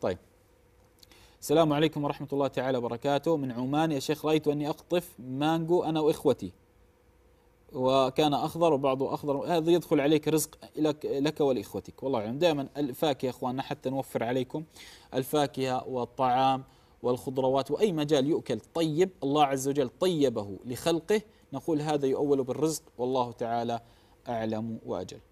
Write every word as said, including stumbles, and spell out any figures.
طيب. السلام عليكم ورحمة الله تعالى وبركاته. من عمان يا شيخ، رأيت أني أقطف مانجو أنا وإخوتي وكان أخضر وبعضه أخضر، هذا يدخل عليك رزق لك, لك ولإخوتك، والله أعلم. دائما الفاكهة يا أخواننا حتى نوفر عليكم الفاكهة والطعام والخضروات، وأي مجال يؤكل طيب الله عز وجل طيبه لخلقه، نقول هذا يؤول بالرزق، والله تعالى أعلم وأجل.